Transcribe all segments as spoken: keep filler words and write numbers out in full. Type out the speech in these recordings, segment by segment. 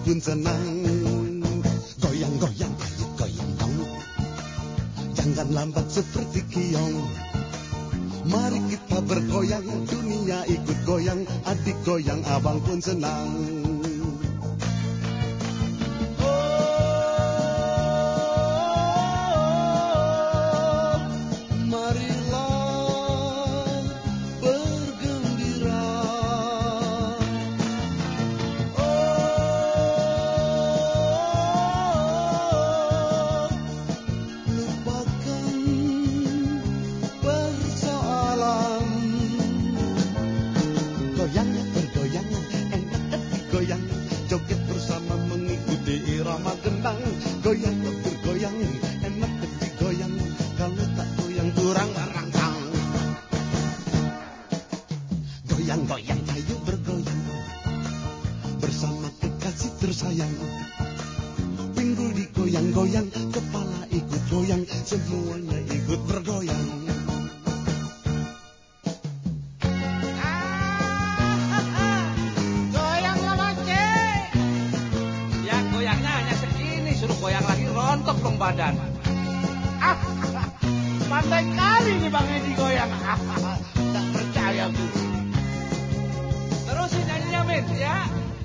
pun senang. Goyang-goyang, ayo goyang dong. Jangan lambat seperti kiong. Mari kita bergoyang, dunia ikut goyang. Adik goyang, abang pun senang. Joget bersama mengikuti irama gendang. Goyang bergoyang, enak digoyang. Kalau tak goyang kurang merangsang. Goyang-goyang, ayo bergoyang bersama kekasih tersayang. Pinggul digoyang-goyang, kepala ikut goyang, semuanya ikut bergoyang. Goyang lagi rontok dong badan. Ah, pandai kali nih Bang Edi goyang. Ah, tak percaya tuh. Terusin nyanyinya Min ya.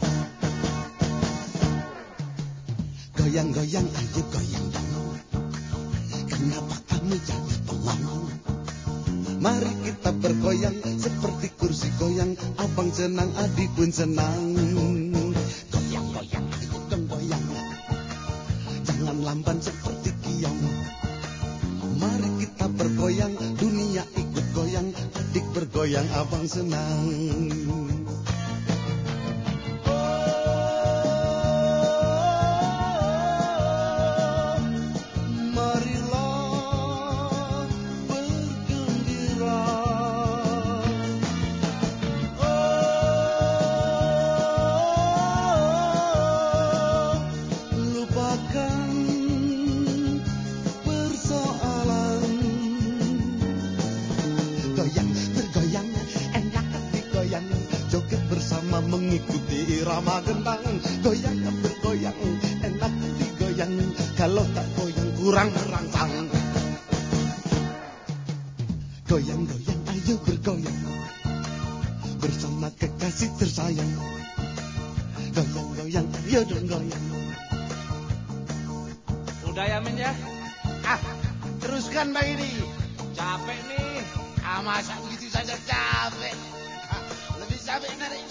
Goyang-goyang, ayo goyang dong. Kenapa kamu jadi pengong? Mari kita bergoyang seperti kursi goyang. Abang senang, adik pun senang. Goyang-goyang, ayo dong goyang. Jangan lamban seperti kiong. Mari kita bergoyang, dunia ikut goyang. Adik bergoyang, abang senang. Joget bersama mengikuti irama gendang. Goyang bergoyang, enak digoyang. Kalau tak goyang kurang merangsang. Goyang-goyang, ayo bergoyang bersama kekasih tersayang. Goyang-goyang, ayo dong goyang. Udah ya Min ya. Ah, teruskan Bang Edi. Capek nih. Ah, masa begitu saja capek. Ah, lebih capek narik